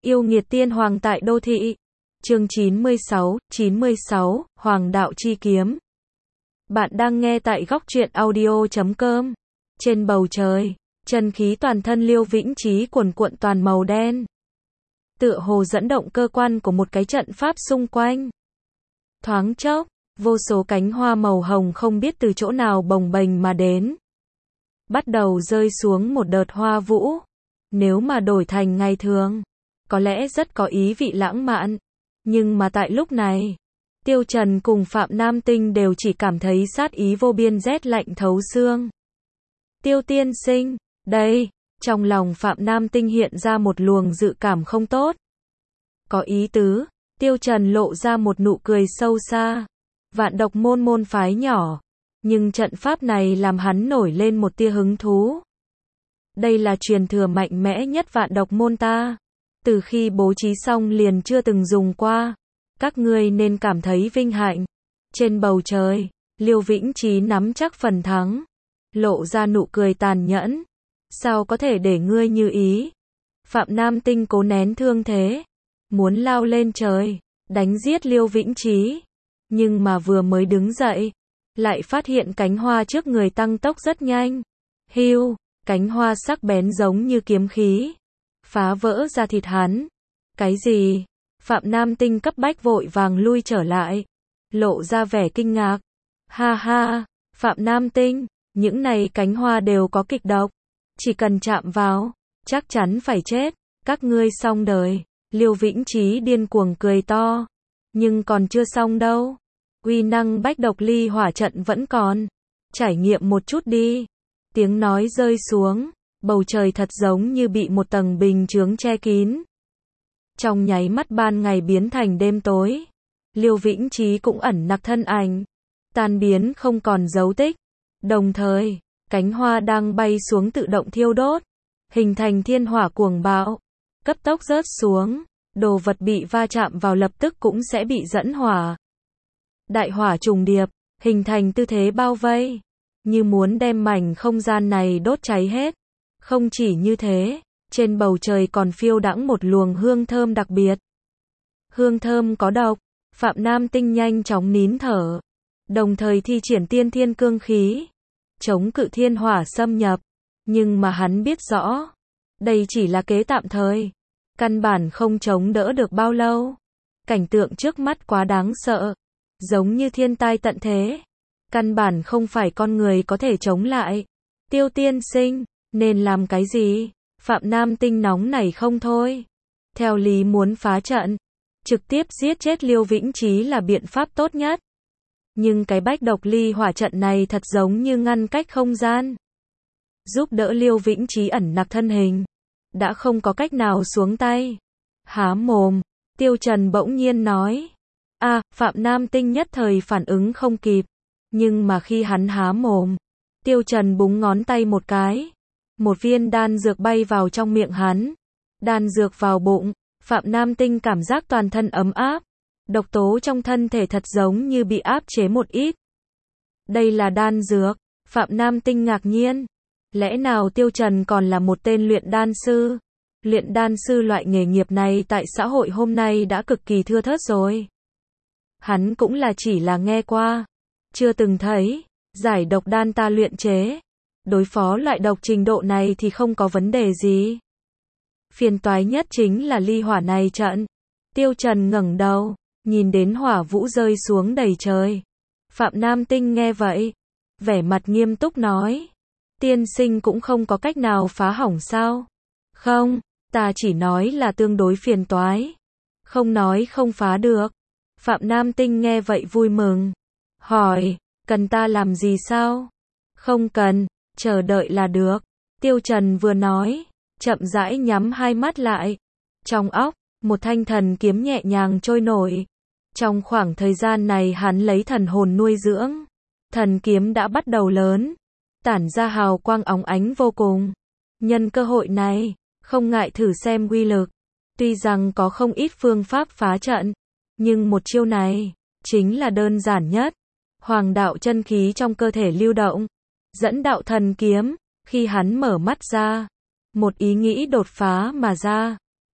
Yêu nghiệt tiên hoàng tại đô thị. Chương 96, Hoàng đạo chi kiếm. Bạn đang nghe tại góc truyện audio.com. Trên bầu trời, chân khí toàn thân Liêu Vĩnh Chí cuồn cuộn toàn màu đen. Tựa hồ dẫn động cơ quan của một cái trận pháp xung quanh. Thoáng chốc, vô số cánh hoa màu hồng không biết từ chỗ nào bồng bềnh mà đến. Bắt đầu rơi xuống một đợt hoa vũ. Nếu mà đổi thành ngày thường, có lẽ rất có ý vị lãng mạn. Nhưng mà tại lúc này, Tiêu Trần cùng Phạm Nam Tinh đều chỉ cảm thấy sát ý vô biên, rét lạnh thấu xương. Tiêu tiên sinh, đây, trong lòng Phạm Nam Tinh hiện ra một luồng dự cảm không tốt. Có ý tứ, Tiêu Trần lộ ra một nụ cười sâu xa. Vạn độc môn môn phái nhỏ, nhưng trận pháp này làm hắn nổi lên một tia hứng thú. Đây là truyền thừa mạnh mẽ nhất vạn độc môn ta. Từ khi bố trí xong liền chưa từng dùng qua. Các ngươi nên cảm thấy vinh hạnh. Trên bầu trời, Liêu Vĩnh Chí nắm chắc phần thắng. Lộ ra nụ cười tàn nhẫn. Sao có thể để ngươi như ý? Phạm Nam Tinh cố nén thương thế. Muốn lao lên trời, đánh giết Liêu Vĩnh Chí. Nhưng mà vừa mới đứng dậy, lại phát hiện cánh hoa trước người tăng tốc rất nhanh. Hưu, cánh hoa sắc bén giống như kiếm khí. Phá vỡ ra thịt hắn. Cái gì? Phạm Nam Tinh cấp bách vội vàng lui trở lại. Lộ ra vẻ kinh ngạc. Ha ha, Phạm Nam Tinh, những này cánh hoa đều có kịch độc. Chỉ cần chạm vào, chắc chắn phải chết. Các ngươi xong đời. Liêu Vĩnh Chí điên cuồng cười to. Nhưng còn chưa xong đâu. Uy năng bách độc ly hỏa trận vẫn còn. Trải nghiệm một chút đi. Tiếng nói rơi xuống. Bầu trời thật giống như bị một tầng bình chướng che kín. Trong nháy mắt ban ngày biến thành đêm tối. Liêu Vĩnh Chí cũng ẩn nặc thân ảnh. Tan biến không còn dấu tích. Đồng thời, cánh hoa đang bay xuống tự động thiêu đốt. Hình thành thiên hỏa cuồng bạo. Cấp tốc rớt xuống. Đồ vật bị va chạm vào lập tức cũng sẽ bị dẫn hỏa. Đại hỏa trùng điệp, hình thành tư thế bao vây. Như muốn đem mảnh không gian này đốt cháy hết. Không chỉ như thế, trên bầu trời còn phiêu đãng một luồng hương thơm đặc biệt. Hương thơm có độc, Phạm Nam Tinh nhanh chóng nín thở. Đồng thời thi triển tiên thiên cương khí. Chống cự thiên hỏa xâm nhập. Nhưng mà hắn biết rõ. Đây chỉ là kế tạm thời. Căn bản không chống đỡ được bao lâu. Cảnh tượng trước mắt quá đáng sợ. Giống như thiên tai tận thế. Căn bản không phải con người có thể chống lại. Tiêu tiên sinh, nên làm cái gì? Phạm Nam Tinh nóng nảy không thôi. Theo lý muốn phá trận. Trực tiếp giết chết Liêu Vĩnh Chí là biện pháp tốt nhất. Nhưng cái bách độc ly hỏa trận này thật giống như ngăn cách không gian. Giúp đỡ Liêu Vĩnh Chí ẩn nặc thân hình. Đã không có cách nào xuống tay. Há mồm, Tiêu Trần bỗng nhiên nói. Phạm Nam Tinh nhất thời phản ứng không kịp. Nhưng mà khi hắn há mồm, Tiêu Trần búng ngón tay một cái. Một viên đan dược bay vào trong miệng hắn. Đan dược vào bụng, Phạm Nam Tinh cảm giác toàn thân ấm áp. Độc tố trong thân thể thật giống như bị áp chế một ít. Đây là đan dược, Phạm Nam Tinh ngạc nhiên. Lẽ nào Tiêu Trần còn là một tên luyện đan sư? Luyện đan sư loại nghề nghiệp này tại xã hội hôm nay đã cực kỳ thưa thớt rồi. Hắn cũng là chỉ là nghe qua, chưa từng thấy. Giải độc đan ta luyện chế. Đối phó loại độc trình độ này thì không có vấn đề gì. Phiền toái nhất chính là ly hỏa này trận. Tiêu Trần ngẩng đầu, nhìn đến hỏa vũ rơi xuống đầy trời. Phạm Nam Tinh nghe vậy, vẻ mặt nghiêm túc nói. Tiên sinh cũng không có cách nào phá hỏng sao? Không, ta chỉ nói là tương đối phiền toái. Không nói không phá được. Phạm Nam Tinh nghe vậy vui mừng. Hỏi, cần ta làm gì sao? Không cần, chờ đợi là được. Tiêu Trần vừa nói, chậm rãi nhắm hai mắt lại. Trong óc, một thanh thần kiếm nhẹ nhàng trôi nổi. Trong khoảng thời gian này hắn lấy thần hồn nuôi dưỡng. Thần kiếm đã bắt đầu lớn. Tản ra hào quang óng ánh vô cùng. Nhân cơ hội này, không ngại thử xem uy lực. Tuy rằng có không ít phương pháp phá trận, nhưng một chiêu này, chính là đơn giản nhất. Hoàng đạo chân khí trong cơ thể lưu động. Dẫn đạo thần kiếm, khi hắn mở mắt ra. Một ý nghĩ đột phá mà ra.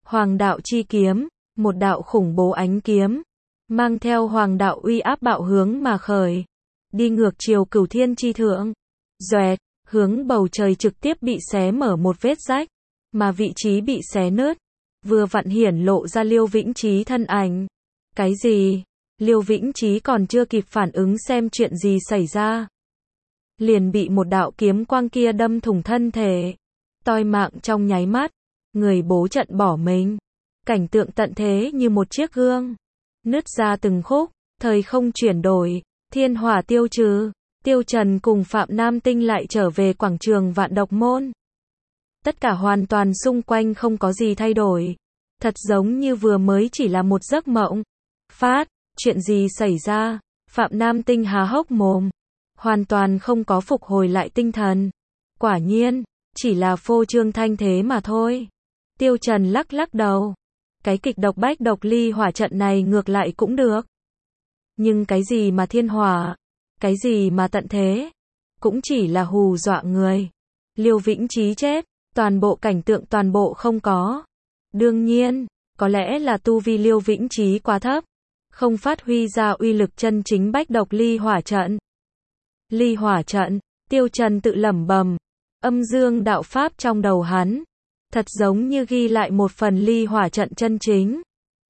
Hoàng đạo chi kiếm, một đạo khủng bố ánh kiếm, mang theo hoàng đạo uy áp bạo hướng mà khởi, đi ngược chiều cửu thiên chi thượng. Doẹt, hướng bầu trời trực tiếp bị xé mở một vết rách, mà vị trí bị xé nứt, vừa vặn hiển lộ ra Liêu Vĩnh Chí thân ảnh. Cái gì? Liêu Vĩnh Chí còn chưa kịp phản ứng xem chuyện gì xảy ra, liền bị một đạo kiếm quang kia đâm thủng thân thể, toi mạng trong nháy mắt, người bố trận bỏ mình. Cảnh tượng tận thế như một chiếc gương, nứt ra từng khúc, thời không chuyển đổi, thiên hỏa tiêu trừ, Tiêu Trần cùng Phạm Nam Tinh lại trở về quảng trường Vạn Độc Môn. Tất cả hoàn toàn xung quanh không có gì thay đổi, thật giống như vừa mới chỉ là một giấc mộng. Phát, chuyện gì xảy ra? Phạm Nam Tinh há hốc mồm, hoàn toàn không có phục hồi lại tinh thần. Quả nhiên, chỉ là phô trương thanh thế mà thôi. Tiêu Trần lắc lắc đầu. Cái kịch độc bách độc ly hỏa trận này ngược lại cũng được. Nhưng cái gì mà thiên hỏa, cái gì mà tận thế, cũng chỉ là hù dọa người. Liêu Vĩnh Chí chết, toàn bộ cảnh tượng toàn bộ không có. Đương nhiên, có lẽ là tu vi Liêu Vĩnh Chí quá thấp, không phát huy ra uy lực chân chính bách độc ly hỏa trận. Ly hỏa trận, Tiêu Trần tự lẩm bẩm, âm dương đạo pháp trong đầu hắn, thật giống như ghi lại một phần ly hỏa trận chân chính.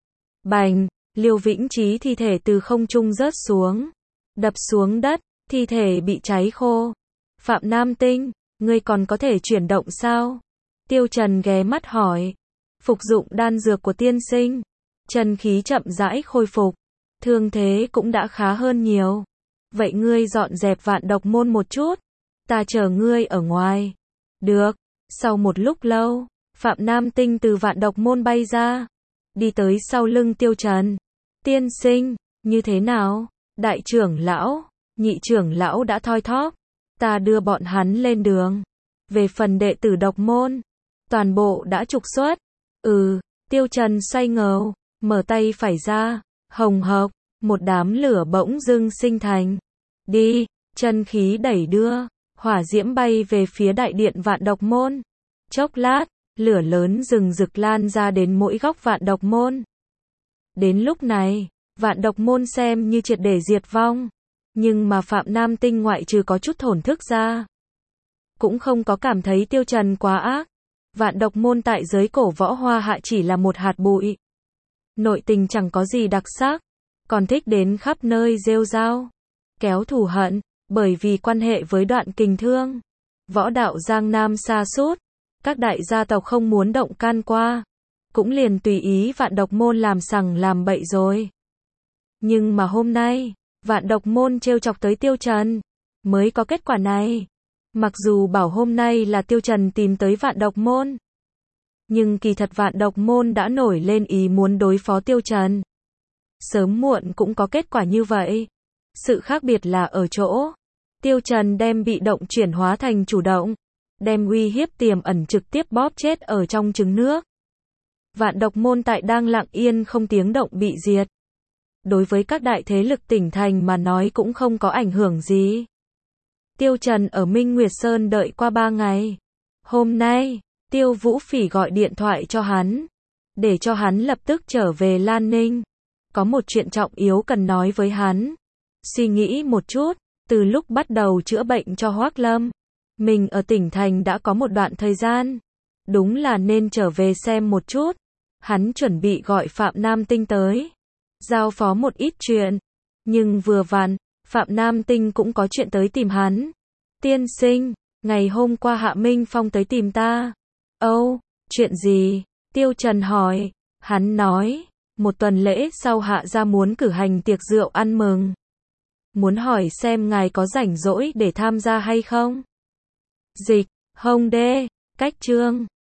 Bành, Liêu Vĩnh Chí thi thể từ không trung rớt xuống, đập xuống đất, thi thể bị cháy khô. Phạm Nam Tinh, ngươi còn có thể chuyển động sao? Tiêu Trần ghé mắt hỏi. Phục dụng đan dược của tiên sinh, chân khí chậm rãi khôi phục, thương thế cũng đã khá hơn nhiều. Vậy ngươi dọn dẹp Vạn Độc Môn một chút, ta chờ ngươi ở ngoài. Được. Sau một lúc lâu, Phạm Nam Tinh từ Vạn Độc Môn bay ra, đi tới sau lưng Tiêu Trần. Tiên sinh, như thế nào? Đại trưởng lão, nhị trưởng lão đã thoi thóp, ta đưa bọn hắn lên đường. Về phần đệ tử độc môn, toàn bộ đã trục xuất. Tiêu Trần xoay ngầu, mở tay phải ra, hồng hộc, một đám lửa bỗng dưng sinh thành. Đi, chân khí đẩy đưa, hỏa diễm bay về phía đại điện Vạn Độc Môn. Chốc lát, lửa lớn rừng rực lan ra đến mỗi góc Vạn Độc Môn. Đến lúc này, Vạn Độc Môn xem như triệt để diệt vong, nhưng mà Phạm Nam Tinh ngoại trừ có chút thổn thức ra, cũng không có cảm thấy Tiêu Trần quá ác. Vạn Độc Môn tại giới cổ võ Hoa Hạ chỉ là một hạt bụi, nội tình chẳng có gì đặc sắc, còn thích đến khắp nơi rêu rao, kéo thù hận, bởi vì quan hệ với Đoạn Kình Thương, võ đạo Giang Nam sa sút, các đại gia tộc không muốn động can qua, cũng liền tùy ý Vạn Độc Môn làm sằng làm bậy rồi. Nhưng mà hôm nay, Vạn Độc Môn trêu chọc tới Tiêu Trần, mới có kết quả này. Mặc dù bảo hôm nay là Tiêu Trần tìm tới Vạn Độc Môn, nhưng kỳ thật Vạn Độc Môn đã nổi lên ý muốn đối phó Tiêu Trần. Sớm muộn cũng có kết quả như vậy. Sự khác biệt là ở chỗ, Tiêu Trần đem bị động chuyển hóa thành chủ động, đem uy hiếp tiềm ẩn trực tiếp bóp chết ở trong trứng nước. Vạn Độc Môn tại đang lặng yên không tiếng động bị diệt. Đối với các đại thế lực tỉnh thành mà nói cũng không có ảnh hưởng gì. Tiêu Trần ở Minh Nguyệt Sơn đợi qua 3 ngày. Hôm nay, Tiêu Vũ Phỉ gọi điện thoại cho hắn, để cho hắn lập tức trở về Lan Ninh. Có một chuyện trọng yếu cần nói với hắn. Suy nghĩ một chút, từ lúc bắt đầu chữa bệnh cho Hoắc Lâm, mình ở tỉnh thành đã có một đoạn thời gian. Đúng là nên trở về xem một chút. Hắn chuẩn bị gọi Phạm Nam Tinh tới, giao phó một ít chuyện. Nhưng vừa vặn, Phạm Nam Tinh cũng có chuyện tới tìm hắn. Tiên sinh, ngày hôm qua Hạ Minh Phong tới tìm ta. Âu, chuyện gì? Tiêu Trần hỏi. Hắn nói, một tuần lễ sau Hạ gia muốn cử hành tiệc rượu ăn mừng. Muốn hỏi xem ngài có rảnh rỗi để tham gia hay không? Dịch, Hồng Đê, Cách Chương.